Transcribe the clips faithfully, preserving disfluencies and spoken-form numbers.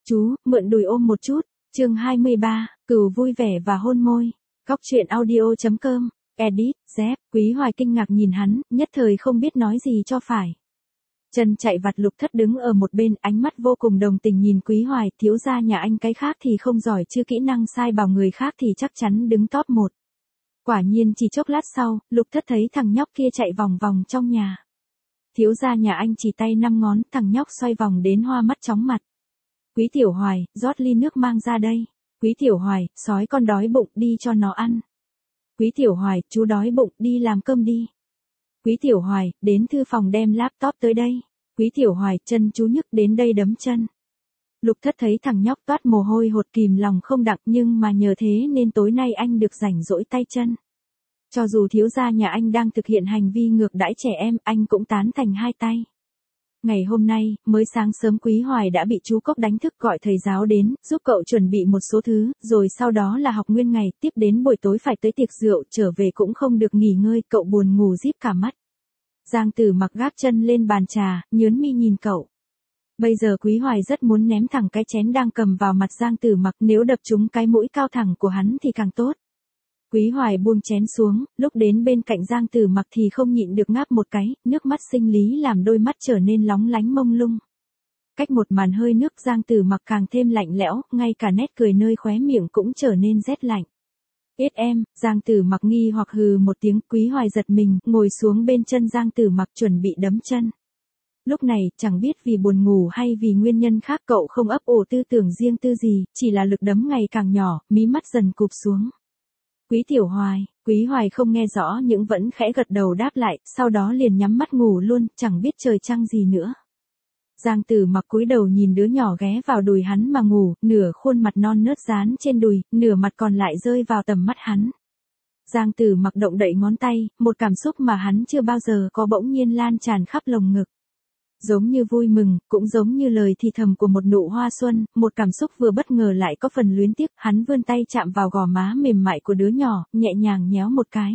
Chú, mượn đùi ôm một chút. Chương hai mươi ba, Cừu vui vẻ và hôn môi. Góc truyện audio.com. Edit, Dép, Quý Hoài kinh ngạc nhìn hắn, nhất thời không biết nói gì cho phải. Chân chạy vặt Lục Thất đứng ở một bên, ánh mắt vô cùng đồng tình nhìn Quý Hoài, thiếu gia nhà anh cái khác thì không giỏi chứ kỹ năng sai bảo người khác thì chắc chắn đứng top một. Quả nhiên chỉ chốc lát sau, Lục Thất thấy thằng nhóc kia chạy vòng vòng trong nhà. Thiếu gia nhà anh chỉ tay năm ngón, thằng nhóc xoay vòng đến hoa mắt chóng mặt. Quý Tiểu Hoài, rót ly nước mang ra đây. Quý Tiểu Hoài, sói con đói bụng, đi cho nó ăn. Quý Tiểu Hoài, chú đói bụng, đi làm cơm đi. Quý Tiểu Hoài, đến thư phòng đem laptop tới đây. Quý Tiểu Hoài, chân chú nhức đến đây đấm chân. Lục Thất thấy thằng nhóc toát mồ hôi hột kìm lòng không đặng, nhưng mà nhờ thế nên tối nay anh được rảnh rỗi tay chân. Cho dù thiếu gia nhà anh đang thực hiện hành vi ngược đãi trẻ em, anh cũng tán thành hai tay. Ngày hôm nay, mới sáng sớm Quý Hoài đã bị chú Cốc đánh thức gọi thầy giáo đến, giúp cậu chuẩn bị một số thứ, rồi sau đó là học nguyên ngày, tiếp đến buổi tối phải tới tiệc rượu, trở về cũng không được nghỉ ngơi, cậu buồn ngủ díp cả mắt. Giang Tử Mặc gác chân lên bàn trà, nhớn mi nhìn cậu. Bây giờ Quý Hoài rất muốn ném thẳng cái chén đang cầm vào mặt Giang Tử Mặc, nếu đập trúng cái mũi cao thẳng của hắn thì càng tốt. Quý Hoài buông chén xuống, lúc đến bên cạnh Giang Tử Mặc thì không nhịn được ngáp một cái, nước mắt sinh lý làm đôi mắt trở nên lóng lánh mông lung. Cách một màn hơi nước Giang Tử Mặc càng thêm lạnh lẽo, ngay cả nét cười nơi khóe miệng cũng trở nên rét lạnh. Ít em, Giang Tử Mặc nghi hoặc hừ một tiếng, Quý Hoài giật mình, ngồi xuống bên chân Giang Tử Mặc chuẩn bị đấm chân. Lúc này, chẳng biết vì buồn ngủ hay vì nguyên nhân khác cậu không ấp ủ tư tưởng riêng tư gì, chỉ là lực đấm ngày càng nhỏ, mí mắt dần cụp xuống. Quý Tiểu Hoài, Quý Hoài không nghe rõ nhưng vẫn khẽ gật đầu đáp lại, sau đó liền nhắm mắt ngủ luôn, chẳng biết trời trăng gì nữa. Giang Tử Mặc cúi đầu nhìn đứa nhỏ ghé vào đùi hắn mà ngủ, nửa khuôn mặt non nớt dán trên đùi, nửa mặt còn lại rơi vào tầm mắt hắn. Giang Tử Mặc động đậy ngón tay, một cảm xúc mà hắn chưa bao giờ có bỗng nhiên lan tràn khắp lồng ngực. Giống như vui mừng, cũng giống như lời thì thầm của một nụ hoa xuân, một cảm xúc vừa bất ngờ lại có phần luyến tiếc, hắn vươn tay chạm vào gò má mềm mại của đứa nhỏ, nhẹ nhàng nhéo một cái.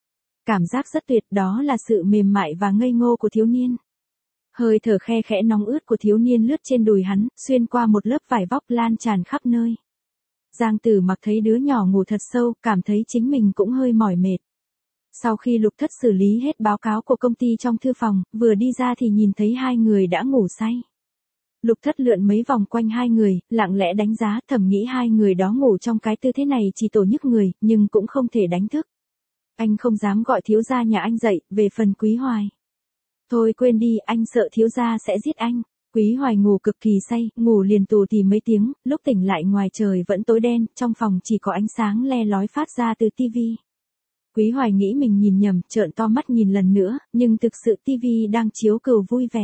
Cảm giác rất tuyệt, đó là sự mềm mại và ngây ngô của thiếu niên. Hơi thở khe khẽ nóng ướt của thiếu niên lướt trên đùi hắn, xuyên qua một lớp vải vóc lan tràn khắp nơi. Giang Tử Mặc thấy đứa nhỏ ngủ thật sâu, cảm thấy chính mình cũng hơi mỏi mệt. Sau khi Lục Thất xử lý hết báo cáo của công ty trong thư phòng, vừa đi ra thì nhìn thấy hai người đã ngủ say. Lục Thất lượn mấy vòng quanh hai người, lặng lẽ đánh giá, thầm nghĩ hai người đó ngủ trong cái tư thế này chỉ tổ nhức người, nhưng cũng không thể đánh thức. Anh không dám gọi thiếu gia nhà anh dậy, về phần Quý Hoài. Thôi quên đi, anh sợ thiếu gia sẽ giết anh. Quý Hoài ngủ cực kỳ say, ngủ liền tù tì mấy tiếng, lúc tỉnh lại ngoài trời vẫn tối đen, trong phòng chỉ có ánh sáng le lói phát ra từ tivi. Quý Hoài nghĩ mình nhìn nhầm, trợn to mắt nhìn lần nữa, nhưng thực sự tivi đang chiếu Cừu vui vẻ.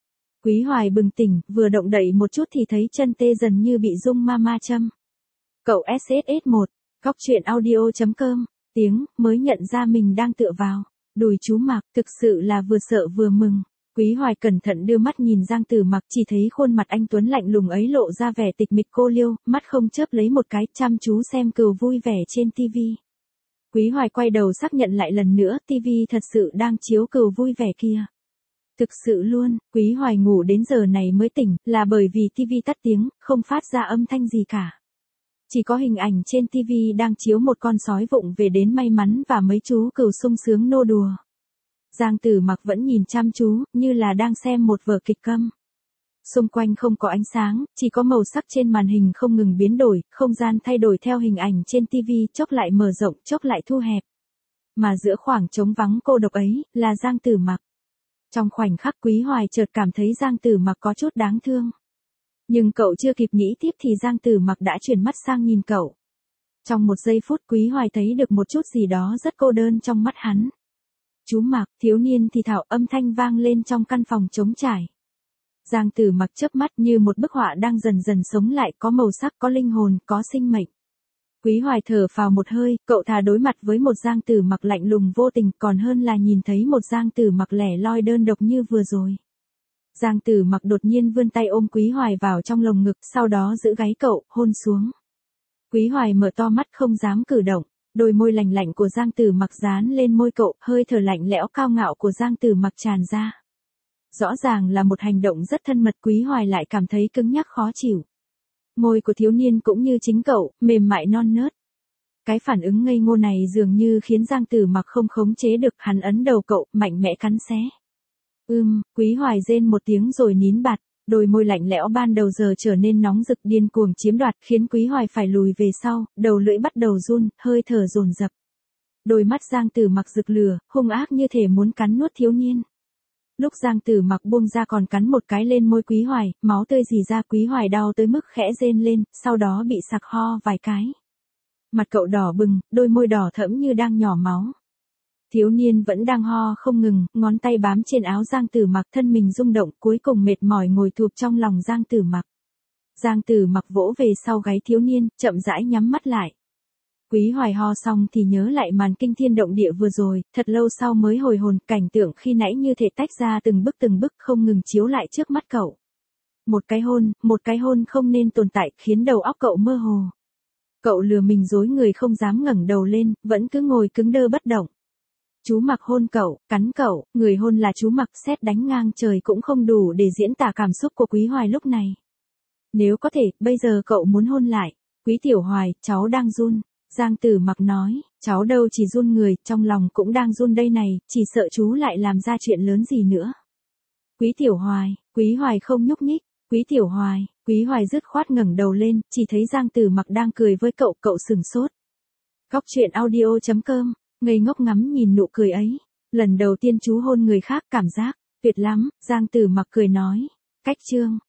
Quý Hoài bừng tỉnh, vừa động đậy một chút thì thấy chân tê dần như bị rung ma ma châm. Cậu ét ét ét một, góc truyện audio.com, tiếng, mới nhận ra mình đang tựa vào đùi chú Mặc, thực sự là vừa sợ vừa mừng. Quý Hoài cẩn thận đưa mắt nhìn Giang Tử Mặc, chỉ thấy khuôn mặt anh tuấn lạnh lùng ấy lộ ra vẻ tịch mịch cô liêu, mắt không chớp lấy một cái, chăm chú xem Cừu vui vẻ trên tivi. Quý Hoài quay đầu xác nhận lại lần nữa, tivi thật sự đang chiếu Cừu vui vẻ kia. Thực sự luôn, Quý Hoài ngủ đến giờ này mới tỉnh, là bởi vì tivi tắt tiếng, không phát ra âm thanh gì cả. Chỉ có hình ảnh trên tivi đang chiếu một con sói vụng về đến may mắn và mấy chú cừu sung sướng nô đùa. Giang Tử Mặc vẫn nhìn chăm chú, như là đang xem một vở kịch câm. Xung quanh không có ánh sáng, chỉ có màu sắc trên màn hình không ngừng biến đổi, không gian thay đổi theo hình ảnh trên tivi, chốc lại mở rộng, chốc lại thu hẹp. Mà giữa khoảng trống vắng cô độc ấy, là Giang Tử Mặc. Trong khoảnh khắc Quý Hoài chợt cảm thấy Giang Tử Mặc có chút đáng thương. Nhưng cậu chưa kịp nghĩ tiếp thì Giang Tử Mặc đã chuyển mắt sang nhìn cậu. Trong một giây phút Quý Hoài thấy được một chút gì đó rất cô đơn trong mắt hắn. Chú Mặc, thiếu niên thì thào, âm thanh vang lên trong căn phòng trống trải. Giang Tử Mặc chớp mắt như một bức họa đang dần dần sống lại, có màu sắc, có linh hồn, có sinh mệnh. Quý Hoài thở phào một hơi, cậu thà đối mặt với một Giang Tử Mặc lạnh lùng vô tình, còn hơn là nhìn thấy một Giang Tử Mặc lẻ loi đơn độc như vừa rồi. Giang Tử Mặc đột nhiên vươn tay ôm Quý Hoài vào trong lồng ngực, sau đó giữ gáy cậu, hôn xuống. Quý Hoài mở to mắt không dám cử động, đôi môi lạnh lạnh của Giang Tử Mặc dán lên môi cậu, hơi thở lạnh lẽo cao ngạo của Giang Tử Mặc tràn ra. Rõ ràng là một hành động rất thân mật, Quý Hoài lại cảm thấy cứng nhắc khó chịu. Môi của thiếu niên cũng như chính cậu, mềm mại non nớt. Cái phản ứng ngây ngô này dường như khiến Giang Tử Mặc không khống chế được, hắn ấn đầu cậu, mạnh mẽ cắn xé. Ưm, Quý Hoài rên một tiếng rồi nín bạt, đôi môi lạnh lẽo ban đầu giờ trở nên nóng rực điên cuồng chiếm đoạt, khiến Quý Hoài phải lùi về sau, đầu lưỡi bắt đầu run, hơi thở dồn dập. Đôi mắt Giang Tử Mặc rực lửa, hung ác như thể muốn cắn nuốt thiếu niên. Lúc Giang Tử Mặc buông ra còn cắn một cái lên môi Quý Hoài, máu tươi rỉ ra, Quý Hoài đau tới mức khẽ rên lên, sau đó bị sặc ho vài cái. Mặt cậu đỏ bừng, đôi môi đỏ thẫm như đang nhỏ máu. Thiếu niên vẫn đang ho không ngừng, ngón tay bám trên áo Giang Tử Mặc, thân mình rung động, cuối cùng mệt mỏi ngồi thụp trong lòng Giang Tử Mặc. Giang Tử Mặc vỗ về sau gáy thiếu niên, chậm rãi nhắm mắt lại. Quý Hoài ho xong thì nhớ lại màn kinh thiên động địa vừa rồi, thật lâu sau mới hồi hồn, cảnh tượng khi nãy như thể tách ra từng bức từng bức không ngừng chiếu lại trước mắt cậu. Một cái hôn, một cái hôn không nên tồn tại, khiến đầu óc cậu mơ hồ. Cậu lừa mình dối người không dám ngẩng đầu lên, vẫn cứ ngồi cứng đơ bất động. Chú Mặc hôn cậu, cắn cậu, người hôn là chú Mặc, sét đánh ngang trời cũng không đủ để diễn tả cảm xúc của Quý Hoài lúc này. Nếu có thể, bây giờ cậu muốn hôn lại. Quý Tiểu Hoài, cháu đang run. Giang Tử Mặc nói, cháu đâu chỉ run người, trong lòng cũng đang run đây này, chỉ sợ chú lại làm ra chuyện lớn gì nữa. Quý Tiểu Hoài, Quý Hoài không nhúc nhích. Quý Tiểu Hoài, Quý Hoài dứt khoát ngẩng đầu lên, chỉ thấy Giang Tử Mặc đang cười với cậu, cậu sừng sốt. Góc truyện audio chấm com, ngây ngốc ngắm nhìn nụ cười ấy. Lần đầu tiên chú hôn người khác, cảm giác tuyệt lắm. Giang Tử Mặc cười nói. Cách chương